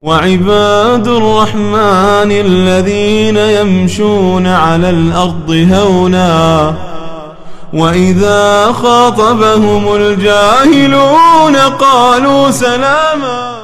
وعباد الرحمن الذين يمشون على الأرض هونا وإذا خاطبهم الجاهلون قالوا سلاما.